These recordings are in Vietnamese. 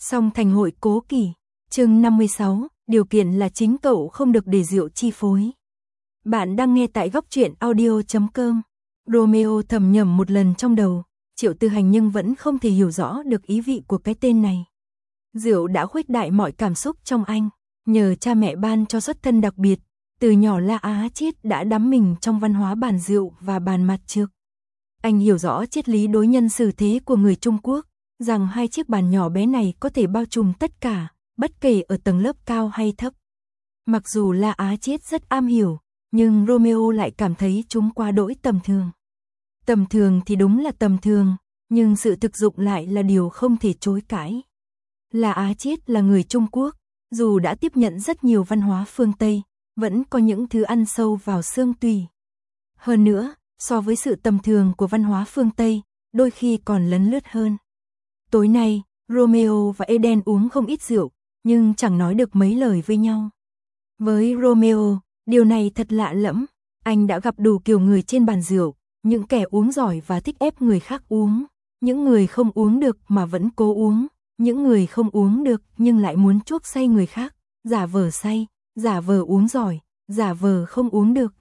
Song thành hội cố kỵ. Chương 56, điều kiện là chính cậu không được để rượu chi phối. Bạn đang nghe tại góc truyện audio.com. Romeo thầm nhẩm một lần trong đầu, Triệu Tư Hành nhưng vẫn không thể hiểu rõ được ý vị của cái tên này. Rượu đã khuếch đại mọi cảm xúc trong anh, nhờ cha mẹ ban cho xuất thân đặc biệt, từ nhỏ La Á Chiết đã đắm mình trong văn hóa bàn rượu và bàn mặt trược. Anh hiểu rõ triết lý đối nhân xử thế của người Trung Quốc, rằng hai chiếc bàn nhỏ bé này có thể bao trùm tất cả, bất kể ở tầng lớp cao hay thấp. Mặc dù La Á Chiết rất am hiểu, nhưng Romeo lại cảm thấy chúng quá đỗi tầm thường. Tầm thường thì đúng là tầm thường, nhưng sự thực dụng lại là điều không thể chối cãi. La Á Chiết là người Trung Quốc, dù đã tiếp nhận rất nhiều văn hóa phương Tây, vẫn có những thứ ăn sâu vào xương tủy. Hơn nữa, so với sự tầm thường của văn hóa phương Tây, đôi khi còn lấn lướt hơn. Tối nay, Romeo và Eden uống không ít rượu, nhưng chẳng nói được mấy lời với nhau. Với Romeo, điều này thật lạ lẫm, anh đã gặp đủ kiểu người trên bàn rượu, những kẻ uống giỏi và thích ép người khác uống, những người không uống được mà vẫn cố uống, những người không uống được nhưng lại muốn chuốc say người khác, giả vờ say, giả vờ uống giỏi, giả vờ không uống được.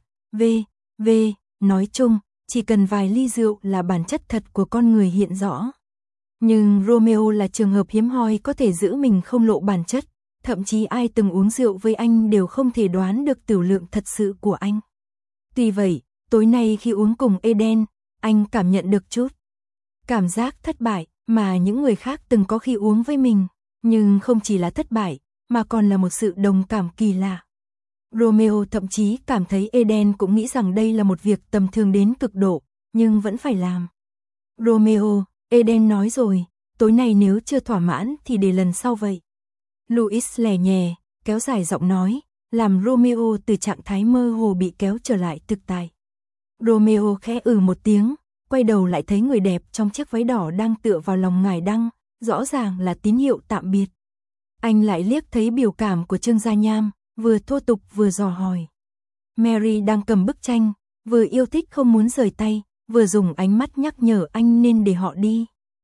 Nói chung, chỉ cần vài ly rượu là bản chất thật của con người hiện rõ. Nhưng Romeo là trường hợp hiếm hoi có thể giữ mình không lộ bản chất, thậm chí ai từng uống rượu với anh đều không thể đoán được tửu lượng thật sự của anh. Tuy vậy, tối nay khi uống cùng Eden, anh cảm nhận được chút cảm giác thất bại mà những người khác từng có khi uống với mình, nhưng không chỉ là thất bại, mà còn là một sự đồng cảm kỳ lạ. Romeo thậm chí cảm thấy Eden cũng nghĩ rằng đây là một việc tầm thường đến cực độ, nhưng vẫn phải làm. Romeo, Eden nói rồi, tối nay nếu chưa thỏa mãn thì để lần sau vậy. Louis lè nhè, kéo dài giọng nói, làm Romeo từ trạng thái mơ hồ bị kéo trở lại thực tại. Romeo khẽ một tiếng, quay đầu lại thấy người đẹp trong chiếc váy đỏ đang tựa vào lòng ngải đăng, rõ ràng là tín hiệu tạm biệt. Anh lại liếc thấy biểu cảm của Trương Gia Nham, vừa thô tục vừa dò hỏi. Mary đang cầm bức tranh, vừa yêu thích không muốn rời tay, vừa dùng ánh mắt nhắc nhở anh nên để họ đi.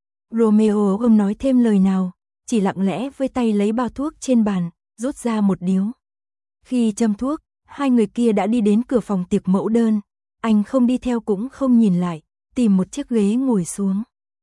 Romeo không nói thêm lời nào, chỉ lặng lẽ với tay lấy bao thuốc trên bàn, rút ra một điếu. Khi châm thuốc, hai người kia đã đi đến cửa phòng tiệc mẫu đơn, anh không đi theo cũng không nhìn lại, tìm một chiếc ghế ngồi xuống.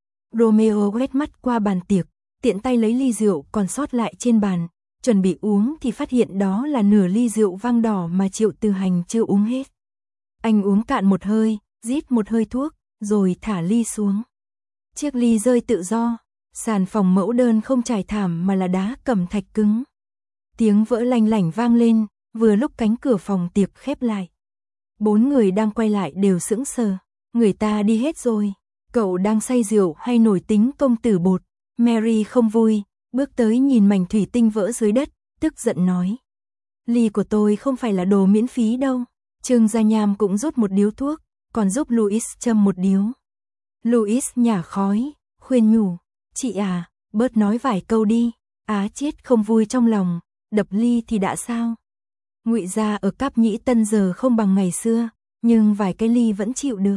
Romeo quét mắt qua bàn tiệc, tiện tay lấy ly rượu còn sót lại trên bàn, chuẩn bị uống thì phát hiện đó là nửa ly rượu vang đỏ mà Triệu Tư Hành chưa uống hết. Anh uống cạn một hơi, rít một hơi thuốc, rồi thả ly xuống. Chiếc ly rơi tự do, sàn phòng mẫu đơn không trải thảm mà là đá cẩm thạch cứng. Tiếng vỡ lanh lảnh vang lên, vừa lúc cánh cửa phòng tiệc khép lại. 4 người đang quay lại đều sững sờ, người ta đi hết rồi, cậu đang say rượu hay nổi tính công tử bột. Mary không vui, bước tới nhìn mảnh thủy tinh vỡ dưới đất, tức giận nói. Ly của tôi không phải là đồ miễn phí đâu. Trương Gia Nham cũng rút một điếu thuốc, còn giúp Louis châm một điếu. Louis nhả khói, khuyên nhủ, chị à, bớt nói vài câu đi. Á Chiết không vui trong lòng, đập ly thì đã sao. Ngụy gia ở Cáp Nhĩ Tân giờ không bằng ngày xưa, nhưng vài cái ly vẫn chịu được.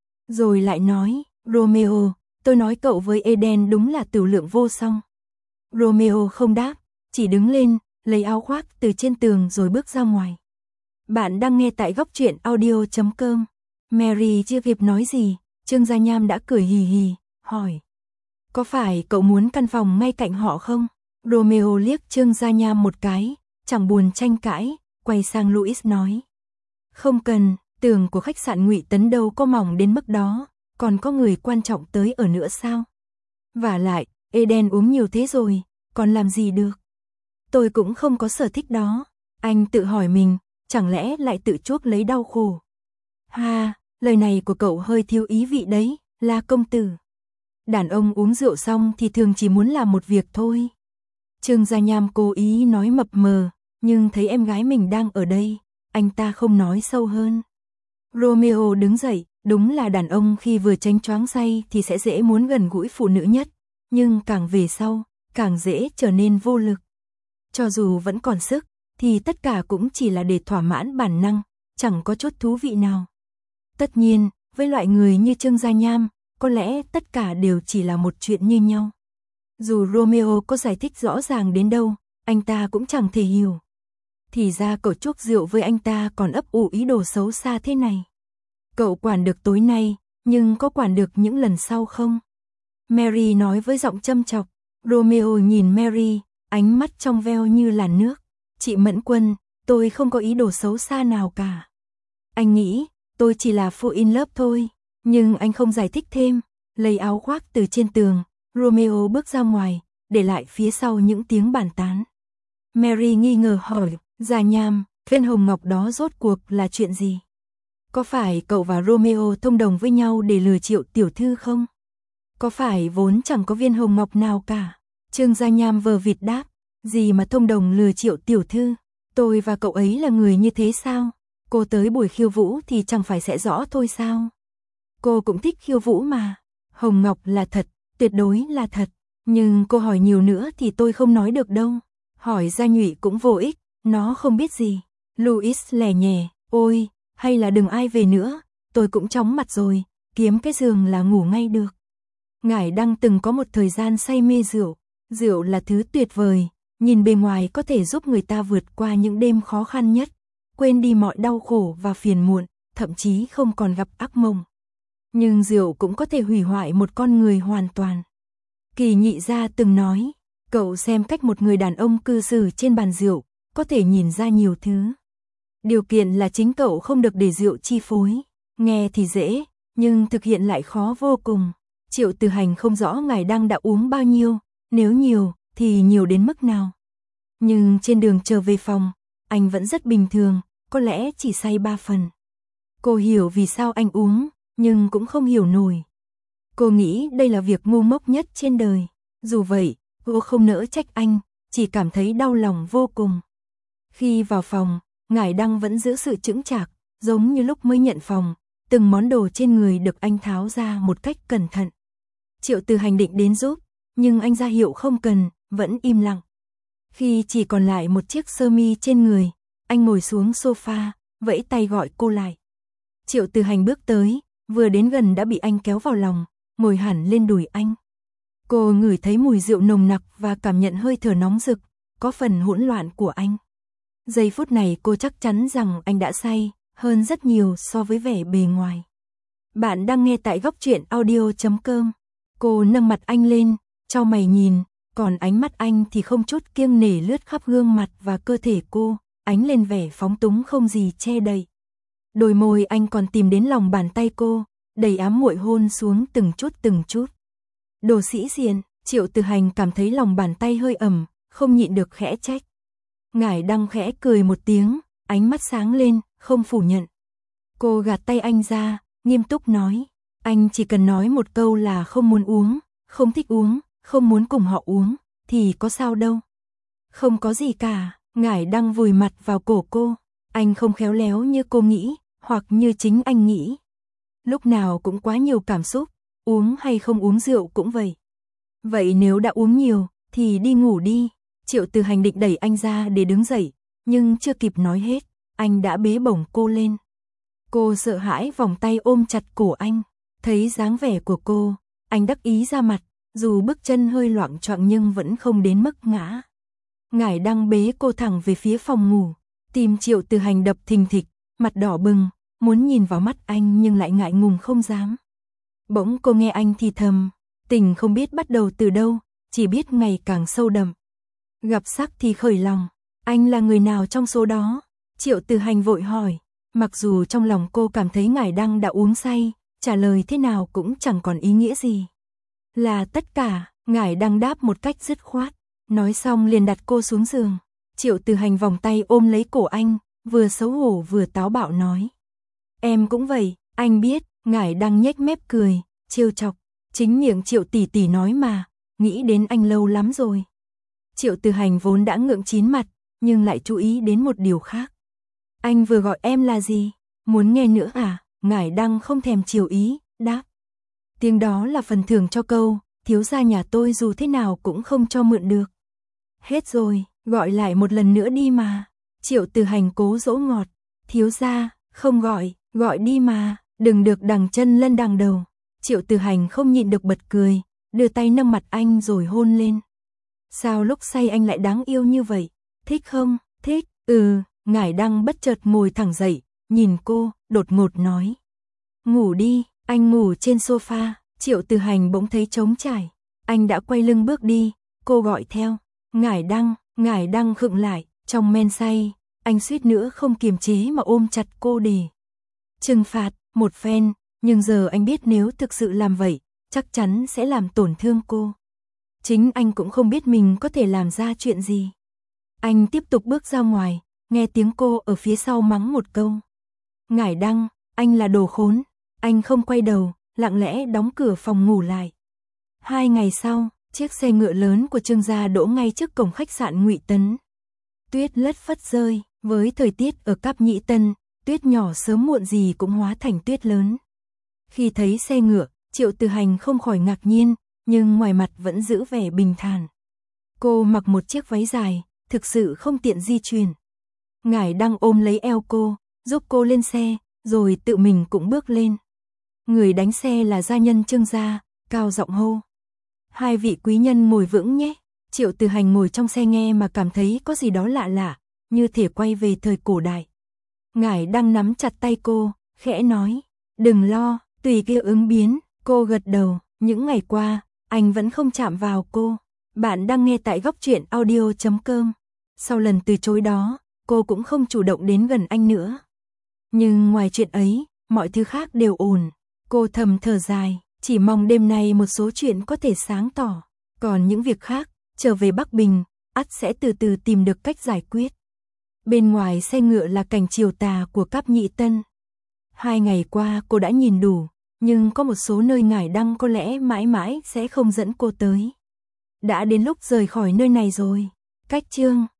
Rồi lại nói, Romeo, tôi nói cậu với Eden đúng là tửu lượng vô song. Romeo không đáp, chỉ đứng lên, lấy áo khoác từ trên tường rồi bước ra ngoài. Bạn đang nghe tại góc truyện audio.com. Mary chưa kịp nói gì, Trương Gia Nham đã cười hì hì, hỏi. Có phải cậu muốn căn phòng ngay cạnh họ không? Romeo liếc Trương Gia Nham một cái, chẳng buồn tranh cãi, quay sang Louis nói. Không cần, tường của khách sạn Ngụy Tấn đâu có mỏng đến mức đó, còn có người quan trọng tới ở nữa sao? Vả lại, Eden uống nhiều thế rồi, còn làm gì được? Tôi cũng không có sở thích đó. Anh tự hỏi mình, chẳng lẽ lại tự chuốc lấy đau khổ? Ha, lời này của cậu hơi thiếu ý vị đấy, La công tử. Đàn ông uống rượu xong thì thường chỉ muốn làm một việc thôi. Trương Gia Nham cố ý nói mập mờ, nhưng thấy em gái mình đang ở đây, anh ta không nói sâu hơn. Romeo đứng dậy, đúng là đàn ông khi vừa tránh choáng say thì sẽ dễ muốn gần gũi phụ nữ nhất, nhưng càng về sau, càng dễ trở nên vô lực. Cho dù vẫn còn sức, thì tất cả cũng chỉ là để thỏa mãn bản năng, chẳng có chút thú vị nào. Tất nhiên, với loại người như Trương Gia Nham, có lẽ tất cả đều chỉ là một chuyện như nhau. Dù Romeo có giải thích rõ ràng đến đâu, anh ta cũng chẳng thể hiểu. Thì ra cậu chuốc rượu với anh ta còn ấp ủ ý đồ xấu xa thế này. Cậu quản được tối nay, nhưng có quản được những lần sau không? Mary nói với giọng châm chọc. Romeo nhìn Mary, ánh mắt trong veo như làn nước. Chị Mẫn Quân, tôi không có ý đồ xấu xa nào cả. Anh nghĩ, tôi chỉ là fall in love thôi. Nhưng anh không giải thích thêm. Lấy áo khoác từ trên tường, Romeo bước ra ngoài, để lại phía sau những tiếng bàn tán. Mary nghi ngờ hỏi, Gia Nham, viên hồng ngọc đó rốt cuộc là chuyện gì? Có phải cậu và Romeo thông đồng với nhau để lừa Triệu tiểu thư không? Có phải vốn chẳng có viên hồng ngọc nào cả? Trương Gia Nham vờ vịt đáp, gì mà thông đồng lừa Triệu tiểu thư? Tôi và cậu ấy là người như thế sao? Cô tới buổi khiêu vũ thì chẳng phải sẽ rõ thôi sao? Cô cũng thích khiêu vũ mà. Hồng ngọc là thật, tuyệt đối là thật. Nhưng cô hỏi nhiều nữa thì tôi không nói được đâu. Hỏi Gia Nhụy cũng vô ích, nó không biết gì. Louis lẻ nhẹ, ôi, hay là đừng ai về nữa, tôi cũng chóng mặt rồi, kiếm cái giường là ngủ ngay được. Ngải Đăng từng có một thời gian say mê rượu. Rượu là thứ tuyệt vời, nhìn bề ngoài có thể giúp người ta vượt qua những đêm khó khăn nhất, quên đi mọi đau khổ và phiền muộn, thậm chí không còn gặp ác mộng. Nhưng rượu cũng có thể hủy hoại một con người hoàn toàn. Kỳ Nhị Gia từng nói, cậu xem cách một người đàn ông cư xử trên bàn rượu, có thể nhìn ra nhiều thứ. Điều kiện là chính cậu không được để rượu chi phối. Nghe thì dễ, nhưng thực hiện lại khó vô cùng. Triệu Từ Hành không rõ Ngải Đăng đã uống bao nhiêu, nếu nhiều, thì nhiều đến mức nào. Nhưng trên đường trở về phòng, anh vẫn rất bình thường, có lẽ chỉ say 3 phần. Cô hiểu vì sao anh uống, nhưng cũng không hiểu nổi. Cô nghĩ đây là việc ngu ngốc nhất trên đời. Dù vậy, cô không nỡ trách anh, chỉ cảm thấy đau lòng vô cùng. Khi vào phòng, Ngải Đăng vẫn giữ sự chững chạc, giống như lúc mới nhận phòng, từng món đồ trên người được anh tháo ra một cách cẩn thận. Triệu Từ Hành định đến giúp, nhưng anh ra hiệu không cần, vẫn im lặng. Khi chỉ còn lại một chiếc sơ mi trên người, anh ngồi xuống sofa, vẫy tay gọi cô lại. Triệu Từ Hành bước tới, vừa đến gần đã bị anh kéo vào lòng, ngồi hẳn lên đùi anh. Cô ngửi thấy mùi rượu nồng nặc và cảm nhận hơi thở nóng rực, có phần hỗn loạn của anh. Giây phút này cô chắc chắn rằng anh đã say, hơn rất nhiều so với vẻ bề ngoài. Bạn đang nghe tại góc truyện audio.com. Cô nâng mặt anh lên, chau mày nhìn, còn ánh mắt anh thì không chút kiêng nể lướt khắp gương mặt và cơ thể cô, ánh lên vẻ phóng túng không gì che đậy. Đôi môi anh còn tìm đến lòng bàn tay cô, đầy ám muội hôn xuống từng chút. Đồ sĩ diện, Triệu Từ Hành cảm thấy lòng bàn tay hơi ẩm, không nhịn được khẽ trách. Ngải Đăng khẽ cười một tiếng, ánh mắt sáng lên, không phủ nhận. Cô gạt tay anh ra, nghiêm túc nói, anh chỉ cần nói một câu là không muốn uống, không thích uống, không muốn cùng họ uống, thì có sao đâu. Không có gì cả. Ngải Đăng vùi mặt vào cổ cô, anh không khéo léo như cô nghĩ, hoặc như chính anh nghĩ. Lúc nào cũng quá nhiều cảm xúc, uống hay không uống rượu cũng vậy. Vậy nếu đã uống nhiều, thì đi ngủ đi. Triệu Từ Hành định đẩy anh ra để đứng dậy, nhưng chưa kịp nói hết, anh đã bế bổng cô lên. Cô sợ hãi vòng tay ôm chặt cổ anh, thấy dáng vẻ của cô, anh đắc ý ra mặt, dù bước chân hơi loạng choạng nhưng vẫn không đến mức ngã. Ngải Đăng bế cô thẳng về phía phòng ngủ, tim Triệu Từ Hành đập thình thịch, mặt đỏ bừng, muốn nhìn vào mắt anh nhưng lại ngại ngùng không dám. Bỗng cô nghe anh thì thầm, tình không biết bắt đầu từ đâu, chỉ biết ngày càng sâu đậm. Gặp sắc thì khởi lòng, anh là người nào trong số đó? Triệu Từ Hành vội hỏi, mặc dù trong lòng cô cảm thấy Ngải Đăng đã uống say, trả lời thế nào cũng chẳng còn ý nghĩa gì. Là tất cả, Ngải Đăng đáp một cách dứt khoát, nói xong liền đặt cô xuống giường. Triệu Từ Hành vòng tay ôm lấy cổ anh, vừa xấu hổ vừa táo bạo nói. Em cũng vậy, anh biết. Ngải Đăng nhếch mép cười, trêu chọc, chính miệng Triệu tỷ tỷ nói mà, nghĩ đến anh lâu lắm rồi. Triệu Từ Hành vốn đã ngượng chín mặt, nhưng lại chú ý đến một điều khác. Anh vừa gọi em là gì? Muốn nghe nữa à? Ngải Đăng không thèm chiều ý, đáp. Tiếng đó là phần thưởng cho câu, thiếu gia nhà tôi dù thế nào cũng không cho mượn được. Hết rồi, gọi lại một lần nữa đi mà. Triệu Từ Hành cố dỗ ngọt, thiếu gia, không gọi đi mà, đừng được đằng chân lên đằng đầu. Triệu Từ Hành không nhịn được bật cười, đưa tay nâng mặt anh rồi hôn lên. Sao lúc say anh lại đáng yêu như vậy? Thích không? Thích, Ngải Đăng bất chợt ngồi thẳng dậy, nhìn cô, đột ngột nói. Ngủ đi, anh ngủ trên sofa. Triệu Từ Hành bỗng thấy trống trải. Anh đã quay lưng bước đi, cô gọi theo. Ngải Đăng khựng lại, trong men say, anh suýt nữa không kiềm chế mà ôm chặt cô để trừng phạt một phen, nhưng giờ anh biết nếu thực sự làm vậy, chắc chắn sẽ làm tổn thương cô. Chính anh cũng không biết mình có thể làm ra chuyện gì. Anh tiếp tục bước ra ngoài, nghe tiếng cô ở phía sau mắng một câu. Ngải Đăng, anh là đồ khốn. Anh không quay đầu, lặng lẽ đóng cửa phòng ngủ lại. 2 ngày sau, chiếc xe ngựa lớn của Trương gia đỗ ngay trước cổng khách sạn Ngụy Tấn. Tuyết lất phất rơi, với thời tiết ở Cáp Nhĩ Tân, tuyết nhỏ sớm muộn gì cũng hóa thành tuyết lớn. Khi thấy xe ngựa, Triệu Từ Hành không khỏi ngạc nhiên, nhưng ngoài mặt vẫn giữ vẻ bình thản. Cô mặc một chiếc váy dài, thực sự không tiện di chuyển. Ngải Đăng ôm lấy eo cô, giúp cô lên xe, rồi tự mình cũng bước lên. Người đánh xe là gia nhân Trương gia, cao giọng hô. 2 vị quý nhân ngồi vững nhé. Triệu Từ Hành ngồi trong xe nghe mà cảm thấy có gì đó lạ lạ, như thể quay về thời cổ đại. Ngải Đăng nắm chặt tay cô, khẽ nói, đừng lo, tùy kia ứng biến. Cô gật đầu, những ngày qua, anh vẫn không chạm vào cô. Bạn đang nghe tại Góc Truyện Audio.com. Sau lần từ chối đó, cô cũng không chủ động đến gần anh nữa. Nhưng ngoài chuyện ấy, mọi thứ khác đều ổn. Cô thầm thở dài, chỉ mong đêm nay một số chuyện có thể sáng tỏ. Còn những việc khác, trở về Bắc Bình, ắt sẽ từ từ tìm được cách giải quyết. Bên ngoài xe ngựa là cảnh chiều tà của Cáp Nhĩ Tân. 2 ngày qua cô đã nhìn đủ, nhưng có một số nơi Ngải Đăng có lẽ mãi mãi sẽ không dẫn cô tới. Đã đến lúc rời khỏi nơi này rồi. Cách chương